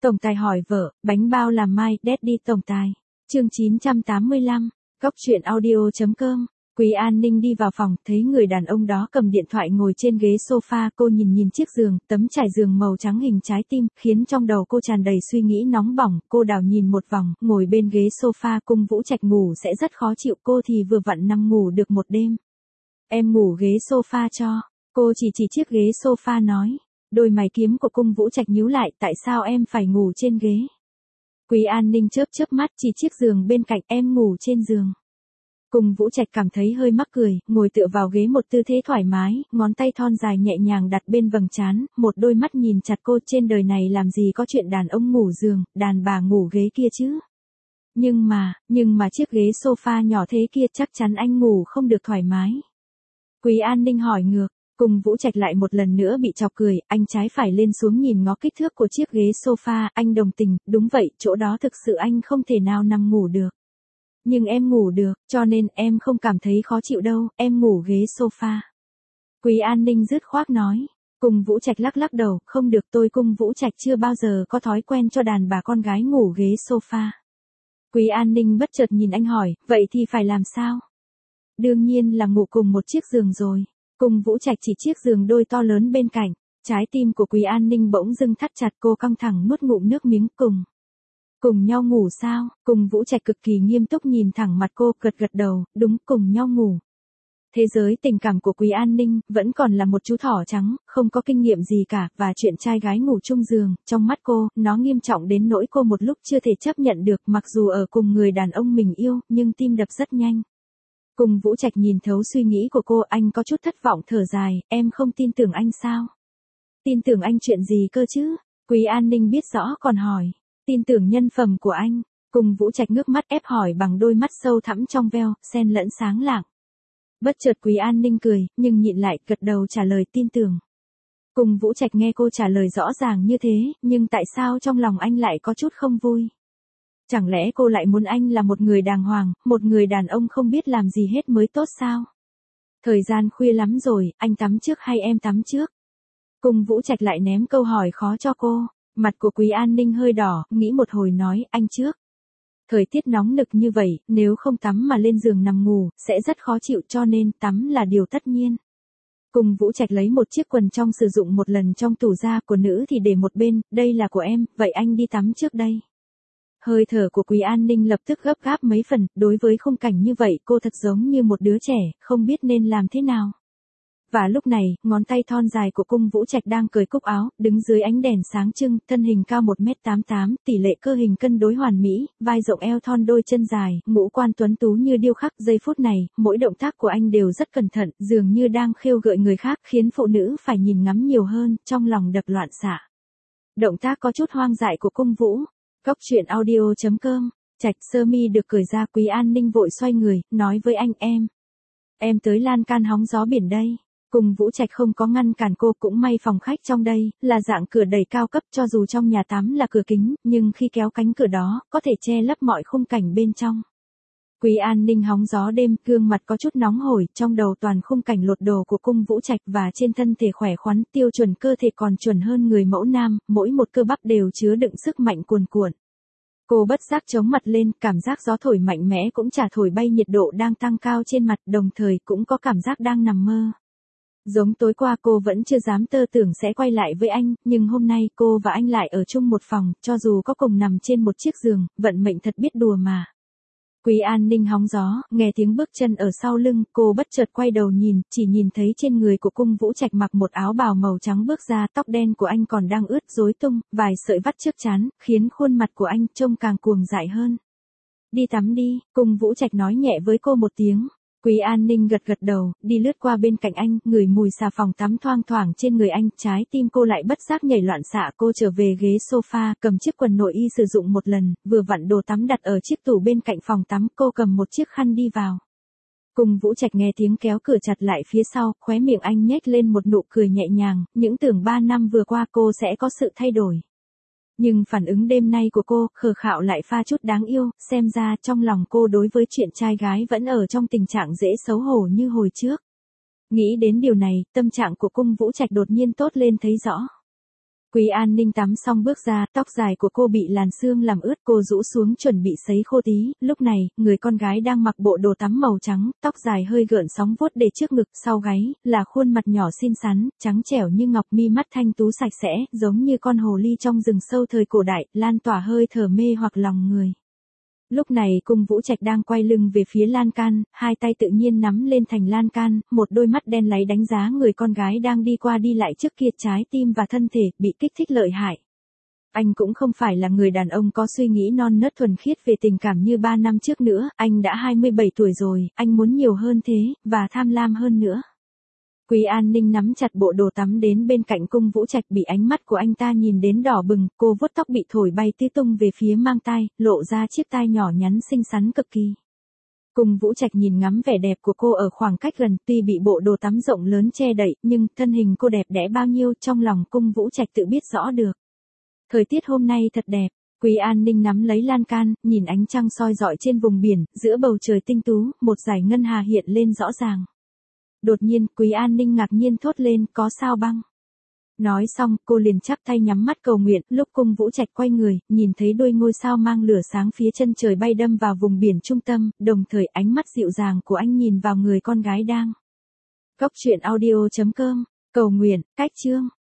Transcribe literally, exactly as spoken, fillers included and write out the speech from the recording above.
Tổng tài hỏi vợ, bánh bao làm mai, Daddy tổng tài. Chương chín trăm tám mươi lăm, Cóc truyện audio chấm com. Quý An Ninh đi vào phòng, thấy người đàn ông đó cầm điện thoại ngồi trên ghế sofa, cô nhìn nhìn chiếc giường, tấm trải giường màu trắng hình trái tim, khiến trong đầu cô tràn đầy suy nghĩ nóng bỏng, cô đảo nhìn một vòng, ngồi bên ghế sofa, Cung Vũ Trạch ngủ sẽ rất khó chịu, cô thì vừa vặn nằm ngủ được một đêm. Em ngủ ghế sofa cho, cô chỉ chỉ chiếc ghế sofa nói. Đôi mày kiếm của Cung Vũ Trạch nhíu lại, tại sao em phải ngủ trên ghế? Quý An Ninh chớp chớp mắt, chỉ chiếc giường bên cạnh, em ngủ trên giường. Cung Vũ Trạch cảm thấy hơi mắc cười, ngồi tựa vào ghế một tư thế thoải mái, ngón tay thon dài nhẹ nhàng đặt bên vầng trán, một đôi mắt nhìn chặt cô, trên đời này làm gì có chuyện đàn ông ngủ giường, đàn bà ngủ ghế kia chứ. Nhưng mà, nhưng mà chiếc ghế sofa nhỏ thế kia chắc chắn anh ngủ không được thoải mái. Quý An Ninh hỏi ngược. Cung Vũ Trạch lại một lần nữa bị chọc cười, anh trái phải lên xuống nhìn ngó kích thước của chiếc ghế sofa, anh đồng tình, đúng vậy, chỗ đó thực sự anh không thể nào nằm ngủ được. Nhưng em ngủ được, cho nên em không cảm thấy khó chịu đâu, em ngủ ghế sofa. Quý An Ninh dứt khoát nói. Cung Vũ Trạch lắc lắc đầu, không được, tôi Cung Vũ Trạch chưa bao giờ có thói quen cho đàn bà con gái ngủ ghế sofa. Quý An Ninh bất chợt nhìn anh hỏi, vậy thì phải làm sao? Đương nhiên là ngủ cùng một chiếc giường rồi. Cung Vũ Trạch chỉ chiếc giường đôi to lớn bên cạnh, trái tim của Quý An Ninh bỗng dưng thắt chặt, cô căng thẳng nuốt ngụm nước miếng. Cùng, cùng nhau ngủ sao? Cung Vũ Trạch cực kỳ nghiêm túc nhìn thẳng mặt cô, gật gật đầu, đúng, cùng nhau ngủ. Thế giới tình cảm của Quý An Ninh vẫn còn là một chú thỏ trắng, không có kinh nghiệm gì cả, và chuyện trai gái ngủ chung giường, trong mắt cô, nó nghiêm trọng đến nỗi cô một lúc chưa thể chấp nhận được, mặc dù ở cùng người đàn ông mình yêu, nhưng tim đập rất nhanh. Cung Vũ Trạch nhìn thấu suy nghĩ của cô, anh có chút thất vọng thở dài, em không tin tưởng anh sao? Tin tưởng anh chuyện gì cơ chứ? Quý An Ninh biết rõ còn hỏi. Tin tưởng nhân phẩm của anh. Cung Vũ Trạch ngước mắt ép hỏi bằng đôi mắt sâu thẳm trong veo, xen lẫn sáng lạng. Bất chợt Quý An Ninh cười, nhưng nhịn lại, gật đầu trả lời tin tưởng. Cung Vũ Trạch nghe cô trả lời rõ ràng như thế, nhưng tại sao trong lòng anh lại có chút không vui? Chẳng lẽ cô lại muốn anh là một người đàng hoàng, một người đàn ông không biết làm gì hết mới tốt sao? Thời gian khuya lắm rồi, anh tắm trước hay em tắm trước? Cung Vũ Trạch lại ném câu hỏi khó cho cô. Mặt của Quý An Ninh hơi đỏ, nghĩ một hồi nói, anh trước. Thời tiết nóng nực như vậy, nếu không tắm mà lên giường nằm ngủ, sẽ rất khó chịu, cho nên tắm là điều tất nhiên. Cung Vũ Trạch lấy một chiếc quần trong sử dụng một lần trong tủ ra, của nữ thì để một bên, đây là của em, vậy anh đi tắm trước đây. Hơi thở của Quý An Ninh lập tức gấp gáp mấy phần, đối với khung cảnh như vậy cô thật giống như một đứa trẻ, không biết nên làm thế nào. Và lúc này, ngón tay thon dài của Cung Vũ Trạch đang cởi cúc áo, đứng dưới ánh đèn sáng trưng, thân hình cao một mét tám mươi tám, tỷ lệ cơ hình cân đối hoàn mỹ, vai rộng eo thon đôi chân dài, ngũ quan tuấn tú như điêu khắc, giây phút này, mỗi động tác của anh đều rất cẩn thận, dường như đang khêu gợi người khác, khiến phụ nữ phải nhìn ngắm nhiều hơn, trong lòng đập loạn xạ. Động tác có chút hoang dại của Cung Vũ. Cóc truyện audio chấm com. Trạch sơ mi được cởi ra, Quý An Ninh vội xoay người, nói với anh, em. Em tới lan can hóng gió biển đây. Cung Vũ Trạch không có ngăn cản cô, cũng may phòng khách trong đây, là dạng cửa đẩy cao cấp, cho dù trong nhà tắm là cửa kính, nhưng khi kéo cánh cửa đó, có thể che lấp mọi khung cảnh bên trong. Quý An Ninh hóng gió đêm, gương mặt có chút nóng hổi, trong đầu toàn khung cảnh lột đồ của Cung Vũ Trạch và trên thân thể khỏe khoắn, tiêu chuẩn cơ thể còn chuẩn hơn người mẫu nam, mỗi một cơ bắp đều chứa đựng sức mạnh cuồn cuộn. Cô bất giác chống mặt lên, cảm giác gió thổi mạnh mẽ cũng chả thổi bay nhiệt độ đang tăng cao trên mặt, đồng thời cũng có cảm giác đang nằm mơ. Giống tối qua cô vẫn chưa dám tơ tưởng sẽ quay lại với anh, nhưng hôm nay cô và anh lại ở chung một phòng, cho dù có cùng nằm trên một chiếc giường, vận mệnh thật biết đùa mà. Quý An Ninh hóng gió, nghe tiếng bước chân ở sau lưng, cô bất chợt quay đầu nhìn, chỉ nhìn thấy trên người của Cung Vũ Trạch mặc một áo bào màu trắng bước ra, tóc đen của anh còn đang ướt rối tung, vài sợi vắt trước trán, khiến khuôn mặt của anh trông càng cuồng dại hơn. Đi tắm đi, Cung Vũ Trạch nói nhẹ với cô một tiếng. Quý An Ninh gật gật đầu, đi lướt qua bên cạnh anh, ngửi mùi xà phòng tắm thoang thoảng trên người anh, trái tim cô lại bất giác nhảy loạn xạ, cô trở về ghế sofa, cầm chiếc quần nội y sử dụng một lần, vừa vặn đồ tắm đặt ở chiếc tủ bên cạnh phòng tắm, cô cầm một chiếc khăn đi vào. Cung Vũ Trạch nghe tiếng kéo cửa chặt lại phía sau, khóe miệng anh nhếch lên một nụ cười nhẹ nhàng, những tưởng ba năm vừa qua cô sẽ có sự thay đổi. Nhưng phản ứng đêm nay của cô, khờ khạo lại pha chút đáng yêu, xem ra trong lòng cô đối với chuyện trai gái vẫn ở trong tình trạng dễ xấu hổ như hồi trước. Nghĩ đến điều này, tâm trạng của Cung Vũ Trạch đột nhiên tốt lên thấy rõ. Quý An Ninh tắm xong bước ra, tóc dài của cô bị làn sương làm ướt, cô rũ xuống chuẩn bị sấy khô tí, lúc này, người con gái đang mặc bộ đồ tắm màu trắng, tóc dài hơi gợn sóng vuốt để trước ngực, sau gáy, là khuôn mặt nhỏ xinh xắn, trắng trẻo như ngọc, mi mắt thanh tú sạch sẽ, giống như con hồ ly trong rừng sâu thời cổ đại, lan tỏa hơi thở mê hoặc lòng người. Lúc này Cung Vũ Trạch đang quay lưng về phía lan can, hai tay tự nhiên nắm lên thành lan can, một đôi mắt đen láy đánh giá người con gái đang đi qua đi lại trước kia, trái tim và thân thể bị kích thích lợi hại. Anh cũng không phải là người đàn ông có suy nghĩ non nớt thuần khiết về tình cảm như ba năm trước nữa, anh đã hai mươi bảy tuổi rồi, anh muốn nhiều hơn thế, và tham lam hơn nữa. Quý An Ninh nắm chặt bộ đồ tắm đến bên cạnh Cung Vũ Trạch, bị ánh mắt của anh ta nhìn đến đỏ bừng, cô vuốt tóc bị thổi bay tứ tung về phía mang tai, lộ ra chiếc tai nhỏ nhắn xinh xắn cực kỳ. Cung Vũ Trạch nhìn ngắm vẻ đẹp của cô ở khoảng cách gần, tuy bị bộ đồ tắm rộng lớn che đậy, nhưng thân hình cô đẹp đẽ bao nhiêu, trong lòng Cung Vũ Trạch tự biết rõ được. Thời tiết hôm nay thật đẹp. Quý An Ninh nắm lấy lan can, nhìn ánh trăng soi rọi trên vùng biển, giữa bầu trời tinh tú, một dải ngân hà hiện lên rõ ràng. Đột nhiên, Quý An Ninh ngạc nhiên thốt lên, có sao băng. Nói xong, cô liền chắp tay nhắm mắt cầu nguyện, lúc Cung Vũ Trạch quay người, nhìn thấy đôi ngôi sao mang lửa sáng phía chân trời bay đâm vào vùng biển trung tâm, đồng thời ánh mắt dịu dàng của anh nhìn vào người con gái đang. Cốc truyện audio chấm com, cầu nguyện, cách chương.